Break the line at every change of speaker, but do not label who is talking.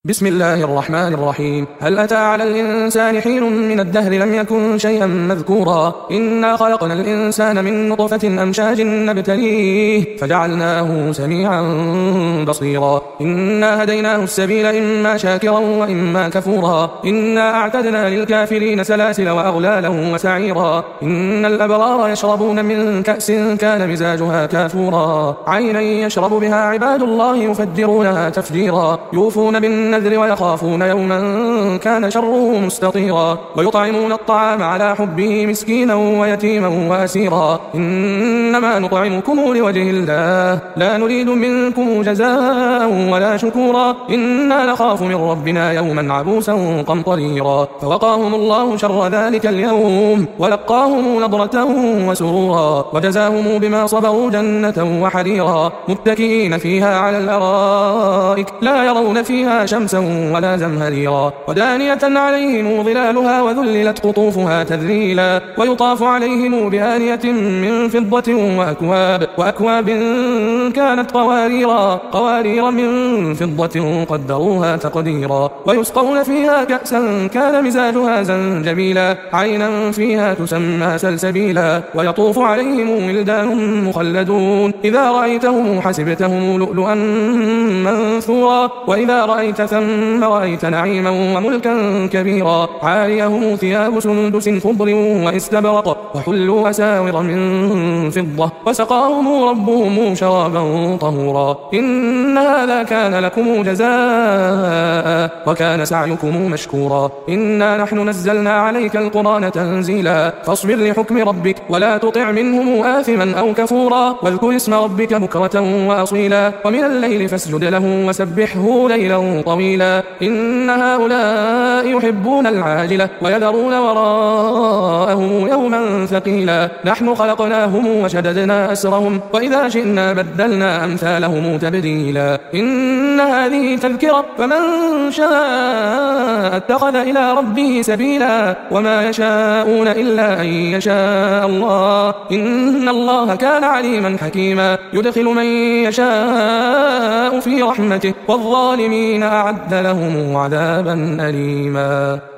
بسم الله الرحمن الرحيم. هل أتى على الإنسان حين من الدهر لم يكن شيئا مذكورا إنا خلقنا الإنسان من نطفة أمشاج نبتليه فجعلناه سميعا بصيرا إنا هديناه السبيل إما شاكرا وإما كفورا إنا أعتدنا للكافرين سلاسل وأغلالا وسعيرا إن الأبرار يشربون من كأس كان مزاجها كافورا عينا يشرب بها عباد الله يفجرونها تفجيرا يوفون بالنذر ويخافون يوما كان شره مستطيرا ويطعمون الطعام على حبه مسكينا ويتيما وأسيرا إنما نطعمكم لوجه الله لا نريد منكم جزاء ولا شكورا إنا نخاف من ربنا يوما عبوسا قمطريرا فوقاهم الله شر ذلك اليوم ولقاهم نضرة وسرورا وجزاهم بما صبروا جنة وحريرا متكئين فيها على الأرائك لا يرون فيها شمسا ولا زمهريرا ودانية عليهم ظلالها وذللت قطوفها تذليلا ويطاف عليهم بآنية من فضة وأكواب كانت قوارير من فضة قدروها تقديرا ويسقون فيها كأسا كان مزاجها زنجبيلا عينا فيها تسمى سلسبيلا ويطوف عليهم ولدان مخلدون إذا رأيتهم حسبتهم لؤلؤا منثورا وإذا رأيت ثم رأيت نعيما وملكا كبيرا عاليهم ثياب سندس خضر واستبرق وحلوا أساور من فضة وسقاهم ربهم شرابا طهورا إن هذا كان لكم جزاء وكان سعيكم مشكورا إنا نحن نزلنا عليك القرآن تنزيلا فاصبر لحكم ربك ولا تطع منهم آثما أو كفورا واذكر اسم ربك بكرة وأصيلا ومن الليل فاسجد له وسبحه ليلا طويلا إن هؤلاء يحبون العاجلة ويذرون وراءهم يوما ثقيلا نحن خلقناهم وشددنا أسرهم وإذا شئنا بدلنا أمثالهم تبديلا إن هذه تذكرة فمن شاء اتخذ إلى ربه سبيلا وما يشاءون إلا أن يشاء الله إن الله كان عليما حكيما يدخل من يشاء في رحمته والظالمين أعد لهم عذابا أليما.